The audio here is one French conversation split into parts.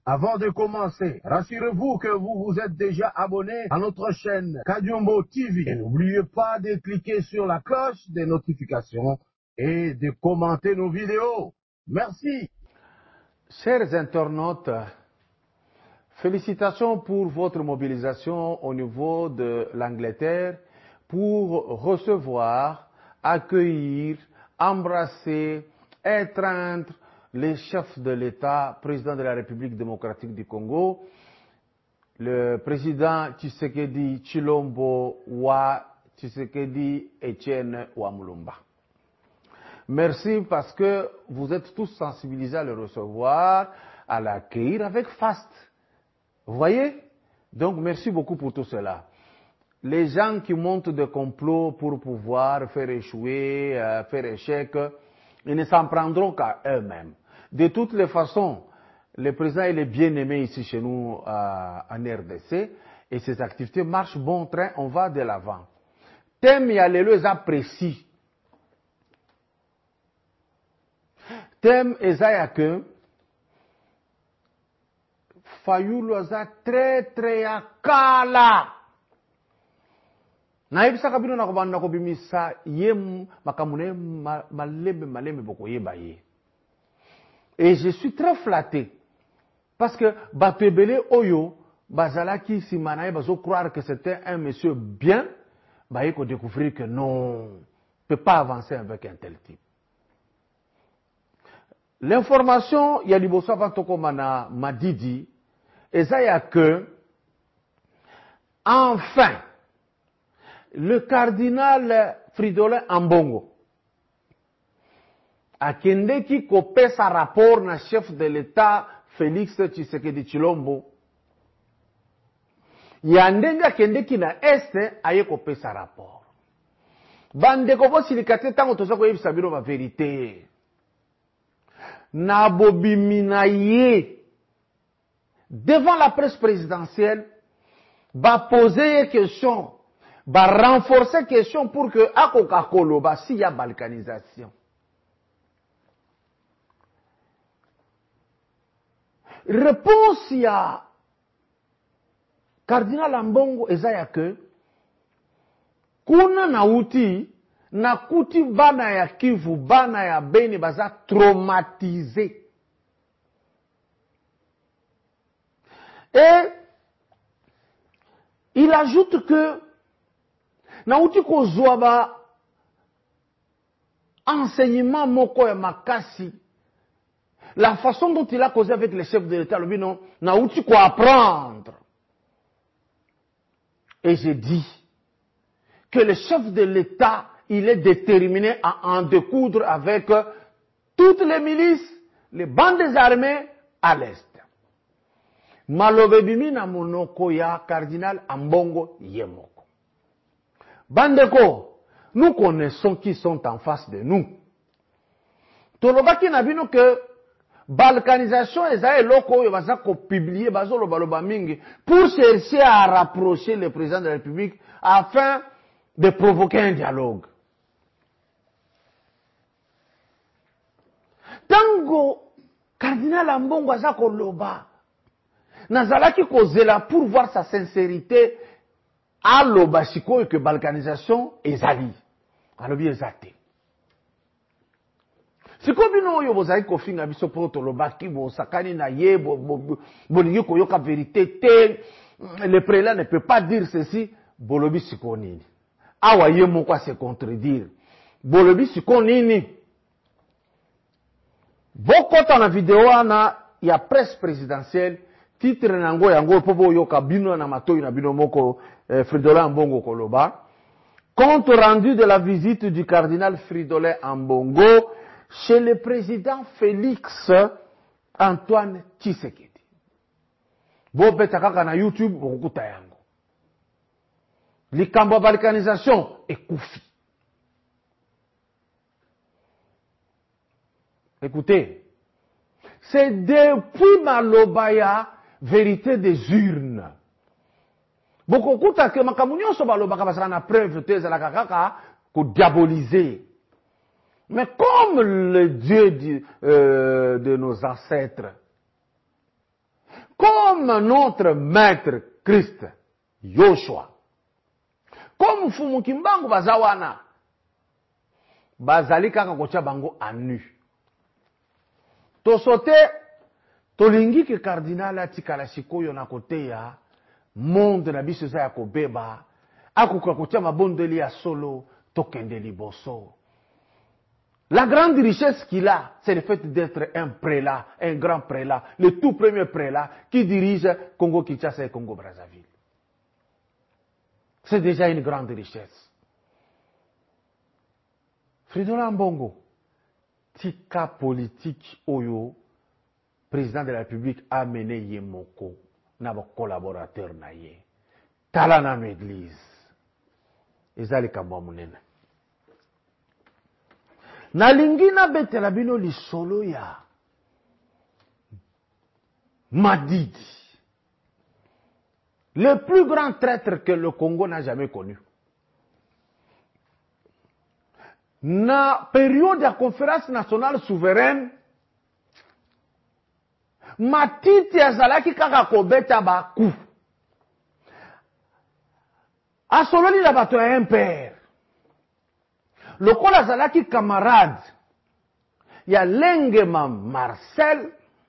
Avant de commencer, rassurez-vous que vous vous êtes déjà abonné à notre chaîne Kadiombo TV. Et n'oubliez pas de cliquer sur la cloche des notifications et de commenter nos vidéos. Merci. Chers internautes, félicitations pour votre mobilisation au niveau de l'Angleterre pour recevoir, accueillir, embrasser, étreindre les chefs de l'État, président de la République démocratique du Congo, le président Tshisekedi Tshilombo wa Tshisekedi Etienne Wamulumba. Merci parce que vous êtes tous sensibilisés à le recevoir, à l'accueillir avec faste. Vous voyez? Donc merci beaucoup pour tout cela. Les gens qui montent des complots pour pouvoir faire échouer, faire échec, ils ne s'en prendront qu'à eux-mêmes. De toutes les façons, le président il est bien aimé ici chez nous en RDC et ses activités marchent bon train, on va de l'avant. Thème yalelo apprécie. Thème ezaya que Fayulu aza très akala. Na yebisaka bino na kobanda kobimisa ye makamune malembe boko yeba ye. Et je suis très flatté parce que Batebele Oyo bazalaki simanaye bazo croire que c'était un monsieur bien, bah il faut découvrir que non, peut pas avancer avec un tel type. L'information ya liboso batoko mana madidi ezaya que enfin le cardinal Fridolin Ambongo akendeki kopesa rapport na chef de l'État Félix Tshisekedi Tshilombo ya ndenge akendeki na este aye kopesa rapport. Bandeko bosilikate tango toza koyebisa bino ba vérité. Na bobimina ye devant la presse présidentielle ba poser question, ba renforcer question pour que akoka koloba si ya balkanisation. Réponse ya Cardinal Ambongo ezaya que kuna nauti nakuti bana ya Kivu, bana ya Beni baza traumatisé. Et il ajoute que nauti kozwa ba enseignement moko ya makasi. La façon dont il a causé avec les chefs de l'État, le non, nauti quoi apprendre. Et j'ai dit que le chef de l'État, il est déterminé à en découdre avec toutes les milices, les bandes armées à l'Est. Malobebimi na monoko ya Cardinal Ambongo Yemoko. Bandeko, nous connaissons qui sont en face de nous. Tolobaki nabino que balkanisation ezae loko oyo baza ko publier bazo loba mingi pour chercher à rapprocher le président de la République afin de provoquer un dialogue. Tango Cardinal Ambongo aza ko loba nazalaki kozela pour voir sa sincérité à loba sikoyo que balkanisation ezali alobi ezate. Siko bino oyo bozali kofinga biso po tolobaki bosakani na ye bolingi koyoka vérité te, le prélat ne peut pas dire ceci, bolobi siko nini. Awa ye moko se contredire. Bolobi siko nini. Bokota na vidéo ana ya presse présidentielle titre nango yango po boyoka bino na matoyi na bino moko Fridolin Ambongo koloba. Compte rendu de la visite du cardinal Fridolin Ambongo chez le président Félix Antoine Tshisekedi. Bopeta kaka na YouTube bokuta yango. Likambo balkanisation ekufi. Écoutez, c'est depuis Malobaya vérité des urnes. Bokokuta ke makamu nyonso balobaka basaka na preuve te ezalaka kaka ko diaboliser. Mais comme le Dieu de nos ancêtres, comme notre maître Christ, Yoshua, comme Fumu Kimbangu bazawana, bazali kaka kocha bango anu. To sote, to lingi ke kardinal atikala sikoyo na kote ya, monde na biso za ya kobeba, akuka kocha mabondeli ya solo, tokende liboso. La grande richesse qu'il a, c'est le fait d'être un prélat, un grand prélat, le tout premier prélat qui dirige Congo-Kinshasa et Congo-Brazzaville. C'est déjà une grande richesse. Fridolin Mbongo, tika politique oyo, président de la République a mené Yemoko, na ba collaborateur na ye. Tala na l'église. Ezali kamba munene. Nalingi na betela bino lisolo ya Madidi, le plus grand traître que le Congo n'a jamais connu. Na période de la conférence nationale souveraine, Matiti azalaki kaka kobeta baku. Asololi la bato ya impère. Lokola azalaki camarade, ya Lengema Marcel,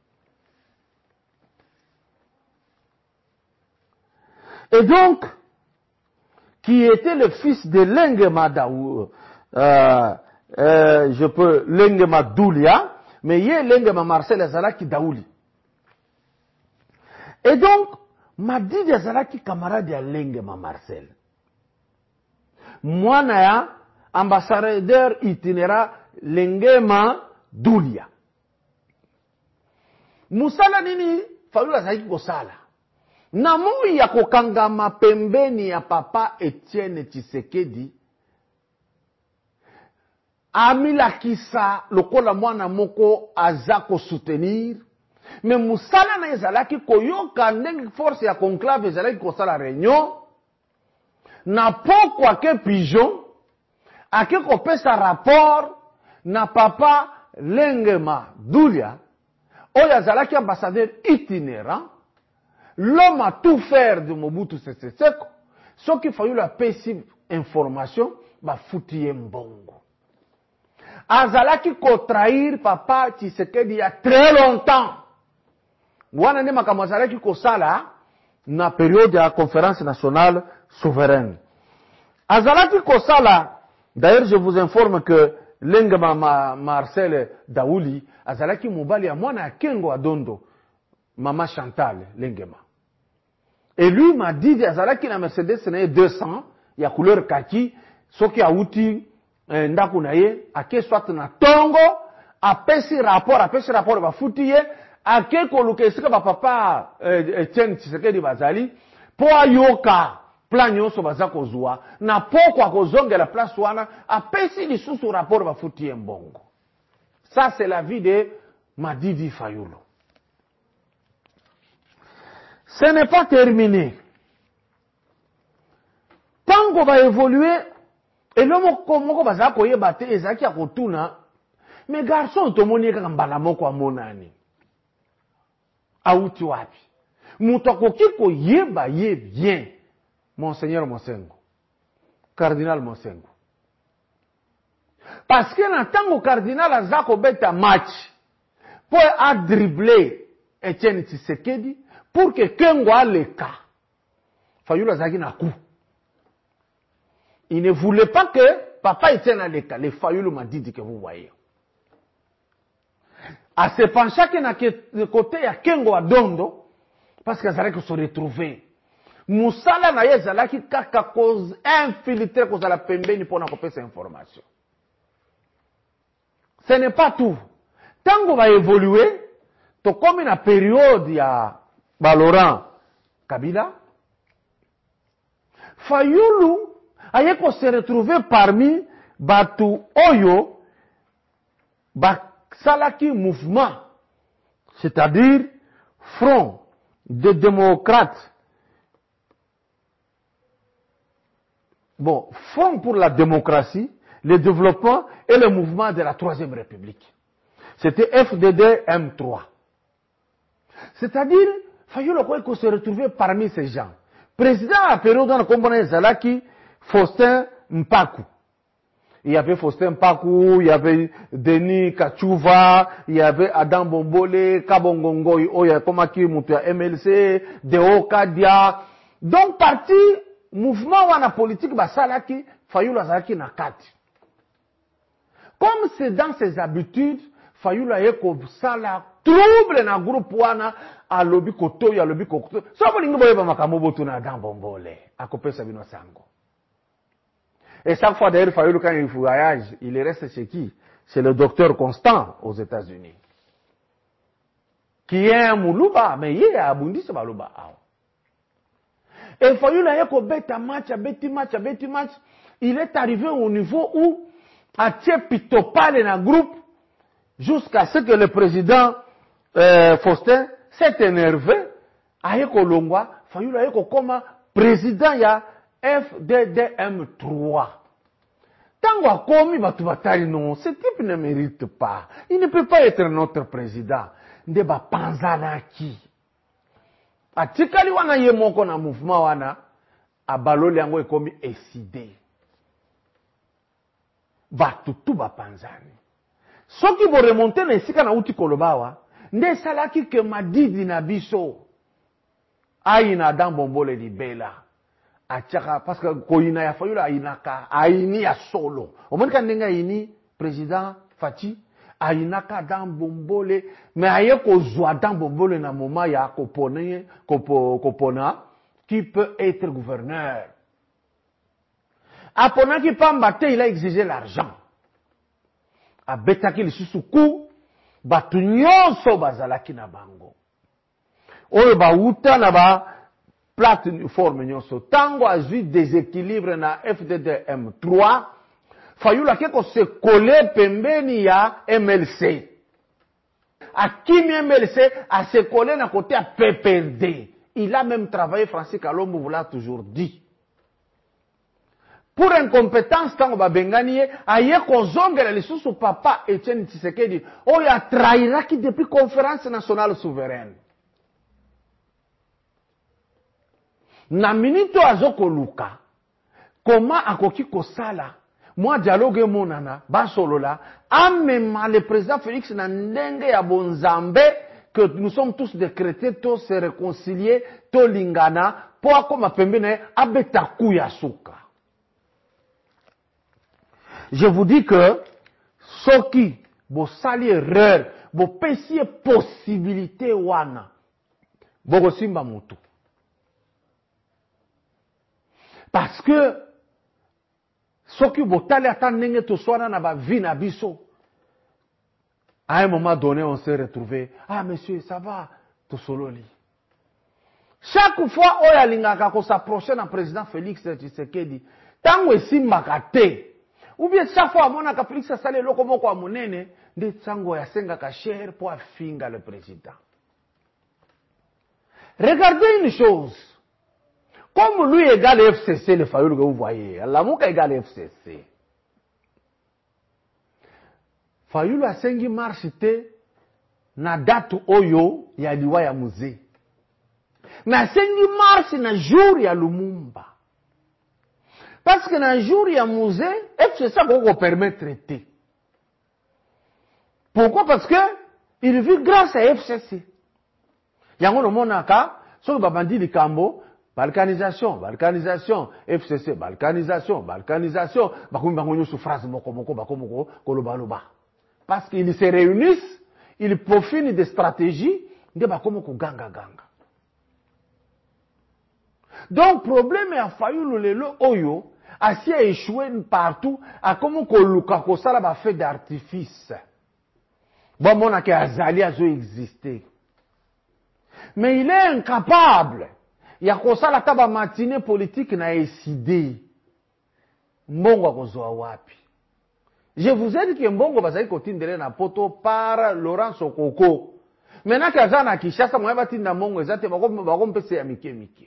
et donc, qui était le fils de Lengema Lengema Doulia, mais il y a Lengema Marcel azalaki Daouli. Et donc, Madidi azalaki camarade ya Lengema Marcel. Mwana ya ambassadeur itinérant Lengema Doulia. Musala nini Fayulu azalaki kosala. Na moi ya kokangama pembeni ya papa Etienne Tshisekedi, amilakisa lokola mwana moko aza ko soutenir, mais musala na ezalaki koyoka ndenge force ya conclave ezalaki kosala réunion, na pokwa ke pigeon, ake kopesa rapport na papa Lengema Doulia, oyo azalaki ambassadeur itinérant, l'homme a tout faire de Mobutu Sese Seko, ce qu'il fallait la pesi information, ba fouti mbongo. Azalaki ko trahir papa Tshisekedi il y a très longtemps. Wana ne makambo azalaki ko sala na période de la conférence nationale souveraine. Azalaki ko sala, d'ailleurs je vous informe que Lengema Marcel Daouli, azalaki mobali ya mwana ya Kengo Adondo, Maman Chantal Lengema. Et lui m'a dit, azalaki na Mercedes na 200, ya couleur kaki, soki auti ndaku na ye, ake soit na tongo, apesi rapport ba futi ye, ake koluka esika ba papa Etienne Tshisekedi bazali, po ayoka plan nyonso baza kozwa, na poko akozongela place wana, apesi lisusu rapport ba futi ye mbongo. Ça c'est la vie de Madidi Fayulu. Ce n'est pas terminé. Tango va évoluer, et l'homme moko baza koyeba te ezaki akotuna, mais garçon tomoni kaka mbala moko amonani. Auti wapi. Mutu akoki koyeba ye bien. Monseigneur Mosengo. Cardinal Mosengo. Parce que na tango cardinal aza kobeta match, po a dribbler Etienne Tshisekedi, pour que Kengo a le cas. Fayulu azaki na coup. Il ne voulait pas que papa Etienne a le cas. Le Fayulu m'a dit que vous voyez. A se pencha que na côté ya Kengo Adondo, parce que azalaki se retrouver. Musala na ye azalaki kaka cause infiltré cause la pembeni pour na kopesa information. Ce n'est pas tout. Tango va évoluer, to comme na période ya Laurent Kabila, Fayulu aye ko se retrouver parmi batu oyo salaki mouvement, c'est-à-dire Front des démocrates. Bon, Front pour la démocratie, le développement et le mouvement de la Troisième République. C'était FDD M3. C'est-à-dire Fayulu quoi se retrouver parmi ces gens. Président à période dans le compagnie Zalaki, Faustin Mpaku. Il y avait Faustin Mpaku, il y avait Denis Kachouva, il y avait Adam Bombole, Kabongongo, Oyakomaki Moutia MLC, Deo Kadia. Donc, parti, mouvement wana politique, Basalaki, Fayulu Zalaki Nakati. Comme c'est dans ses habitudes, Fayulu Ayeko Sala, trouble na groupe wana, a lobby koto, ya lobby koto. So, bolingo boyeba makamobo tuna Adam Bombole, à Kopé Sabino Sango. Et chaque fois d'ailleurs, Fayulu, quand il voyage, il reste chez qui? C'est le docteur Constant aux États-Unis. Qui est un Moulouba, mais il est à Bundi, c'est Malouba. Et Fayulu, il est arrivé au niveau où, à Tchepitopale dans le groupe, jusqu'à ce que le président Faustin s'est énervé, Ayeko Longwa, Fayulu Ayeko comme président, il y a FDDM3. Tango a commis Batubatari, non, ce type ne mérite pas. Il ne peut pas être notre président. Ndeba Panzanaki. A Tikali wana ye moko na mouvement wana, a baloli yango e komi eside. Batutu ba Panzani. Soki bo remonter na esika na uti kolobawa, nde salaki ke madidi na biso. Ayi na Adam Bombole libela. Parce que Koina ya Fayulu Ainaka, Aini ya solo. Au moins quand nenga Aini, président Fati, Ainaka dans Bombole, mais aye ko zwa dans Bombole na moment ya Kopona, qui peut être gouverneur. Apona qui pambate, il a exigé l'argent. A betaki le susuku, batu nyonso bazalaki na bango. Oyo ba uta na ba, plateforme nyonso tango azui déséquilibre na FDDM3 Fayulu keko se coller pembeni ya MLC akimi MLC a se coller na côté à PPRD. Il a même travaillé, Francis Kalombo vous l'a toujours dit, pour incompétence tango babengani aye kozongela lisusu papa Etienne Tshisekedi oyo a trahiraki depuis conférence nationale souveraine. Na minito azoko luka, comment akoki kosala, moi dialogue monana, basolola, amema le président Félix na ndenge ya bonzambe, que nous sommes tous des chrétiens, tous se réconcilier, to lingana, po akoma pembene, abeta kuya suka. Je vous dis que, soki, bo sali erreur, bo pesie possibilité wana, bo simba mutu. Parce que, ce qui botale attendent to soana na ba vie na biso. À un moment donné, on s'est retrouvé. Ah, monsieur, ça va, to sololi. Chaque fois, oya lingaka ko s'approcher na président Félix Tshisekedi. Tango esi makate. Ou bien chaque fois, mona ka Félix sale loko moko a monene, de tango ya senga ka cher pour finga le président. Regardez une chose. Comme lui égale FCC, le Fayulu que vous voyez, Lamuka égale FCC. Fayulu a sengi marchite na date oyo ya liwa ya musée. Na sengi marche na jour ya Lumumba. Parce que na jour ya musée, FCC a beaucoup permettre traiter. Pourquoi? Parce que il vit grâce à FCC. Yango no monaka, so babandi likambo, balkanisation, FCC, balkanisation, bakoumi bango sous phrase moko, kolobaloba. Parce qu'ils se réunissent, ils profitent des stratégies, de bakomoko ganga. Donc, problème a Fayulu lelo oyo, asi a échoué partout, a komoko luka kosala ba fait d'artifice. Bon, mon ake azali azo exister. Mais il est incapable. Ya kosala taba matinée politique na eside. Mbongo akozwa wapi. Je vous ai dit que Mbongo bazali kotindele na poto par Laurent Sokoko. Maintenant que azana Kinshasa moya batinda Mbongo ezate bako mpese ya mike.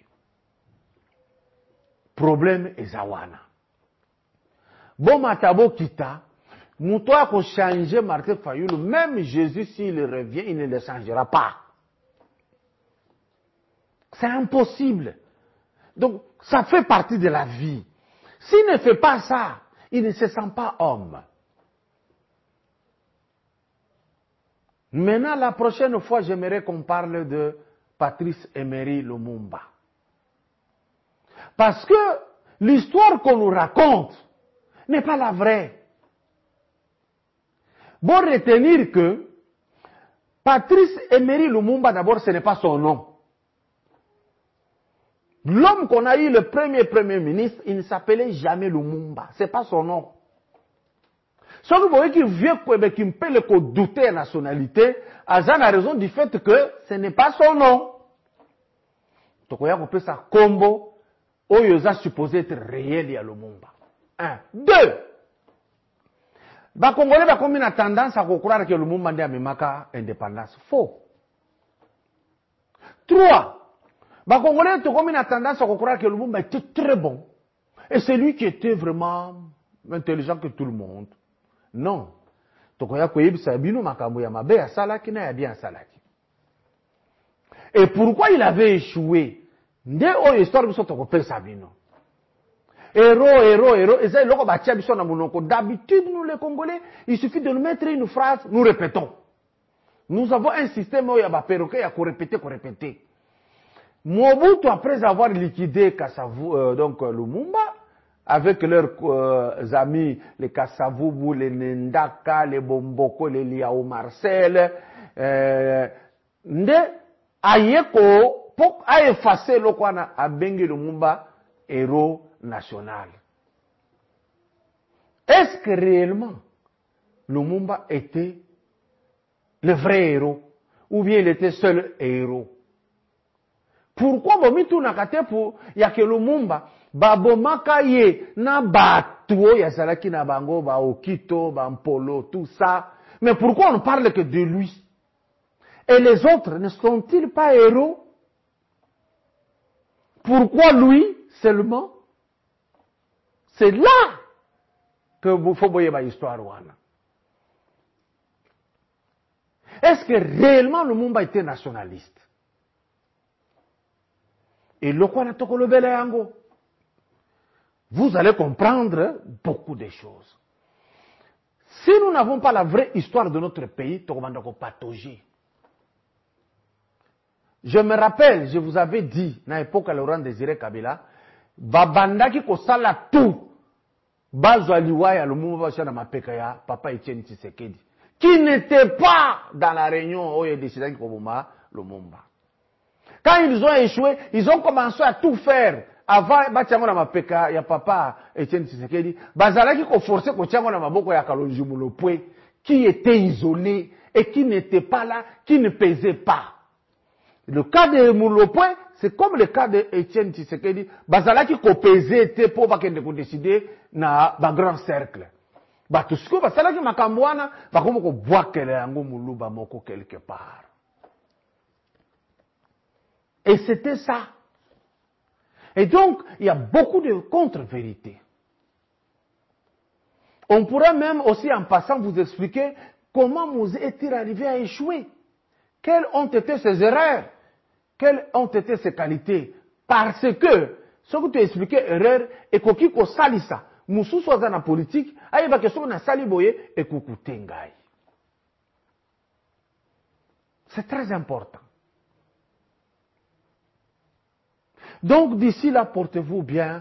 Problème ezawana. Bon matabo kita, muto ako changer Martin Fayulu, même Jésus s'il revient, il ne le changera pas. C'est impossible. Donc, ça fait partie de la vie. S'il ne fait pas ça, il ne se sent pas homme. Maintenant, la prochaine fois, j'aimerais qu'on parle de Patrice Emery Lumumba. Parce que l'histoire qu'on nous raconte n'est pas la vraie. Bon retenir que Patrice Emery Lumumba, d'abord, ce n'est pas son nom. L'homme qu'on a eu, le premier ministre, il ne s'appelait jamais Lumumba. Ce n'est pas son nom. Si vous voyez qu'il vient qui me peut le douter de la nationalité, Azan a raison du fait que ce n'est pas son nom. Donc, on peut ça combo, Oyoza supposé être réel à Lumumba. 1. 2. Les Congolais ont une tendance à croire que Lumumba est à indépendance. Faux. 3. Les Congolais ont une tendance à croire que Lumumba était très bon. Et c'est lui qui était vraiment intelligent que tout le monde. Non. Et pourquoi il avait échoué? Héros. D'habitude, nous les Congolais, il suffit de nous mettre une phrase, nous répétons. Nous avons un système où il y a perroquet, il y a qu'on répéter. Mobutu, après avoir liquidé donc Lumumba, avec leurs amis, les Kassavubu, les Nendaka, les Bomboko, les Liao Marcel, Ayeko, pour effacer le Kwana, a Bengue Lumumba, héros national. Est-ce que réellement Lumumba était le vrai héros ou bien il était seul héros? Pourquoi Bomitu Nakatepu yake Lumumba babomaka ye na batuo ya salaki na bango ba okito ba mpolo tout ça, mais pourquoi on ne parle que de lui? Et les autres ne sont-ils pas héros? Pourquoi lui seulement? C'est là que vous faut voyer ma histoire. Est-ce que réellement Lumumba était nationaliste? Et le quoi vous allez comprendre beaucoup de choses. Si nous n'avons pas la vraie histoire de notre pays, nous patauger. Je me rappelle, je vous avais dit, à l'époque, Laurent Désiré Kabila, babandaki ko sala tout, bazwa liwaya Lumumba na mapekaya, papa Etienne Tshisekedi, qui n'était pas dans la réunion où il décidait qu'il Lumumba. Quand ils ont échoué, ils ont commencé à tout faire. Avant, Batiango na mapeka, ya papa Etienne Tshisekedi, bazalaki ko forcer ko tiango na maboko ya Kalonji Mulopwe, qui était isolé et qui n'était pas là, qui ne pesait pas. Le cas de Mulopwe, c'est comme le cas de Etienne Tshisekedi, bazalaki ko pesait était pour pas qu'on décider na ba grand cercle. Ba tout ce que bazalaki makambwana, ba komo ko boakele yango muluba moko quelque part. Et c'était ça. Et donc, il y a beaucoup de contre-vérités. On pourrait même aussi, en passant, vous expliquer comment Moïse est-il arrivé à échouer. Quelles ont été ses erreurs? Quelles ont été ses qualités? Parce que, ce que tu as expliqué, erreur, et ko salisa, Moussou soit dans la politique, aïe va question na saliboye, et kukutengai. C'est très important. Donc, d'ici là, portez-vous bien.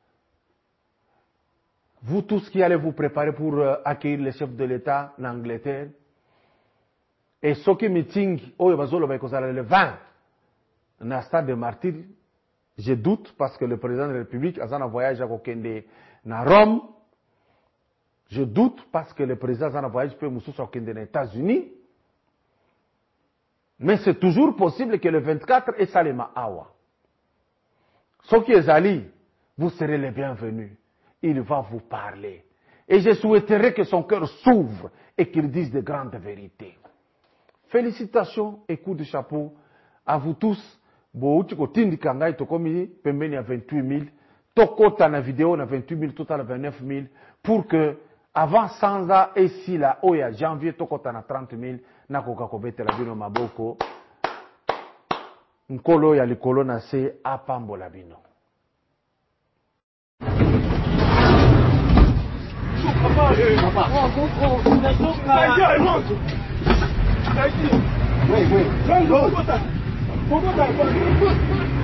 Vous tous qui allez vous préparer pour accueillir le chef de l'État en Angleterre. Et ce qui meeting, le 20, dans le stade de Martyr, je doute parce que le président de la République a un voyage à Rome. Je doute parce que le président a un voyage aux États-Unis. Mais c'est toujours possible que le 24 est Salema Awa. Ceux qui est allés, vous serez les bienvenus. Il va vous parler. Et je souhaiterais que son cœur s'ouvre et qu'il dise de grandes vérités. Félicitations et coup de chapeau à vous tous. Bouti ko tindi kangai tokomi pembeni à 28 000. Tokota na vidéo na 28 000 total 29 000 pour que avant sanza et si la oya janvier tokota na 30 000 na koka kobete la bino maboko. nkolo ya likolo na se apambola bino. Papa.